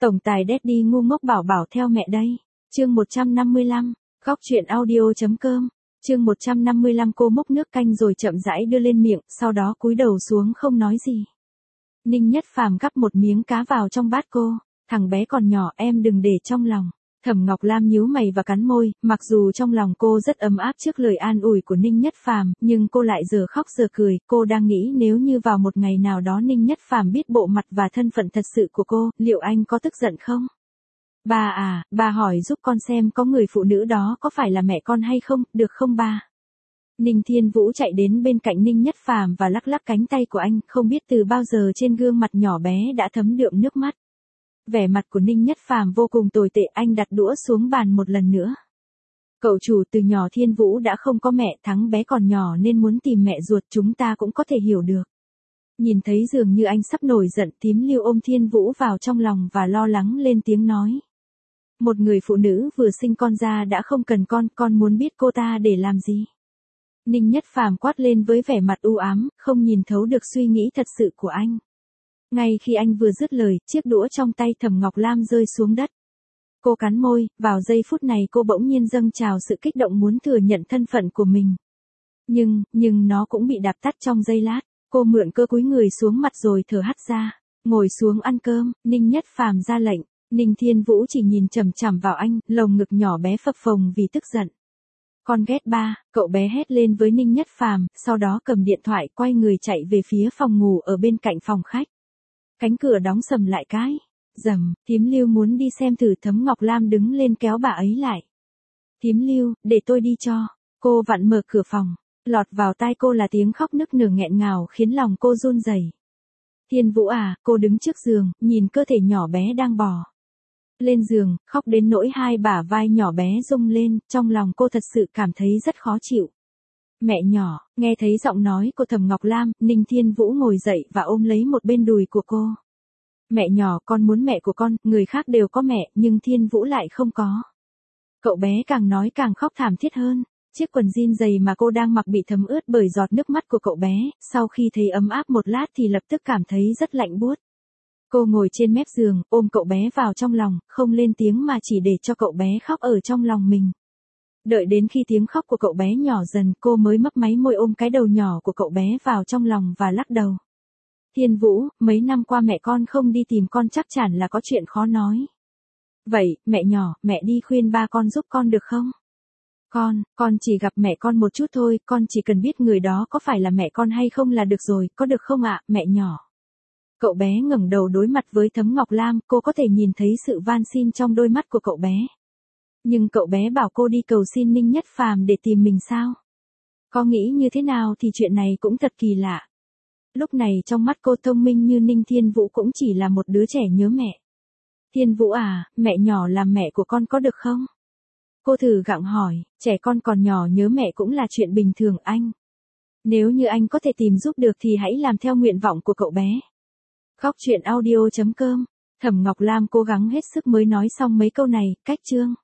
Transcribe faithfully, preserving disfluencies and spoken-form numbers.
Tổng tài Daddy ngu ngốc bảo bảo theo mẹ đây. Chương một trăm năm mươi lăm, góc truyện audio.com. Chương một trăm năm mươi lăm cô múc nước canh rồi chậm rãi đưa lên miệng, sau đó cúi đầu xuống không nói gì. Ninh Nhất Phàm gắp một miếng cá vào trong bát cô, thằng bé còn nhỏ em đừng để trong lòng. Thẩm Ngọc Lam nhíu mày và cắn môi, mặc dù trong lòng cô rất ấm áp trước lời an ủi của Ninh Nhất Phàm, nhưng cô lại giờ khóc giờ cười, cô đang nghĩ nếu như vào một ngày nào đó Ninh Nhất Phàm biết bộ mặt và thân phận thật sự của cô, liệu anh có tức giận không? Ba à, ba hỏi giúp con xem có người phụ nữ đó có phải là mẹ con hay không, được không ba? Ninh Thiên Vũ chạy đến bên cạnh Ninh Nhất Phàm và lắc lắc cánh tay của anh, không biết từ bao giờ trên gương mặt nhỏ bé đã thấm đượm nước mắt. Vẻ mặt của Ninh Nhất Phàm vô cùng tồi tệ, anh đặt đũa xuống bàn một lần nữa. Cậu chủ, từ nhỏ Thiên Vũ đã không có mẹ, Thắng bé còn nhỏ nên muốn tìm mẹ ruột, chúng ta cũng có thể hiểu được. Nhìn thấy dường như anh sắp nổi giận, Thím Lưu ôm Thiên Vũ vào trong lòng và lo lắng lên tiếng nói. Một người phụ nữ vừa sinh con ra đã không cần con, con muốn biết cô ta để làm gì? Ninh Nhất Phàm quát lên với vẻ mặt u ám, không nhìn thấu được suy nghĩ thật sự của anh. Ngay khi anh vừa dứt lời, chiếc đũa trong tay Thẩm Ngọc Lam rơi xuống đất. Cô cắn môi, vào giây phút này cô bỗng nhiên dâng trào sự kích động muốn thừa nhận thân phận của mình. Nhưng, nhưng nó cũng bị đạp tắt trong giây lát, cô mượn cơ cúi người xuống mặt rồi thở hắt ra, ngồi xuống ăn cơm, Ninh Nhất Phàm ra lệnh, Ninh Thiên Vũ chỉ nhìn chằm chằm vào anh, lồng ngực nhỏ bé phập phồng vì tức giận. Con ghét ba, cậu bé hét lên với Ninh Nhất Phàm, sau đó cầm điện thoại quay người chạy về phía phòng ngủ ở bên cạnh phòng khách. Cánh cửa đóng sầm lại cái. Dầm, Thím Lưu muốn đi xem thử. Thấm Ngọc Lam đứng lên kéo bà ấy lại. Thím Lưu, để tôi đi cho. Cô vặn mở cửa phòng. Lọt vào tai cô là tiếng khóc nức nở nghẹn ngào khiến lòng cô run rẩy. Thiên Vũ à, cô đứng trước giường, nhìn cơ thể nhỏ bé đang bò lên giường, khóc đến nỗi hai bả vai nhỏ bé rung lên, trong lòng cô thật sự cảm thấy rất khó chịu. Mẹ nhỏ, nghe thấy giọng nói của Thẩm Ngọc Lam, Ninh Thiên Vũ ngồi dậy và ôm lấy một bên đùi của cô. Mẹ nhỏ, con muốn mẹ của con, người khác đều có mẹ, nhưng Thiên Vũ lại không có. Cậu bé càng nói càng khóc thảm thiết hơn. Chiếc quần jean dày mà cô đang mặc bị thấm ướt bởi giọt nước mắt của cậu bé, sau khi thấy ấm áp một lát thì lập tức cảm thấy rất lạnh buốt. Cô ngồi trên mép giường, ôm cậu bé vào trong lòng, không lên tiếng mà chỉ để cho cậu bé khóc ở trong lòng mình. Đợi đến khi tiếng khóc của cậu bé nhỏ dần, cô mới mấp máy môi ôm cái đầu nhỏ của cậu bé vào trong lòng và lắc đầu. Thiên Vũ, mấy năm qua mẹ con không đi tìm con chắc chắn là có chuyện khó nói. Vậy, mẹ nhỏ, mẹ đi khuyên ba con giúp con được không? Con, con chỉ gặp mẹ con một chút thôi, con chỉ cần biết người đó có phải là mẹ con hay không là được rồi, có được không ạ, mẹ nhỏ? Cậu bé ngẩng đầu đối mặt với Thấm Ngọc Lam, cô có thể nhìn thấy sự van xin trong đôi mắt của cậu bé. Nhưng cậu bé bảo cô đi cầu xin Ninh Nhất Phàm để tìm mình sao? Có nghĩ như thế nào thì chuyện này cũng thật kỳ lạ. Lúc này trong mắt cô thông minh như Ninh Thiên Vũ cũng chỉ là một đứa trẻ nhớ mẹ. Thiên Vũ à, mẹ nhỏ làm mẹ của con có được không? Cô thử gặng hỏi, trẻ con còn nhỏ nhớ mẹ cũng là chuyện bình thường anh. Nếu như anh có thể tìm giúp được thì hãy làm theo nguyện vọng của cậu bé. Góc truyện audio.com. Thẩm Ngọc Lam cố gắng hết sức mới nói xong mấy câu này, cách chương.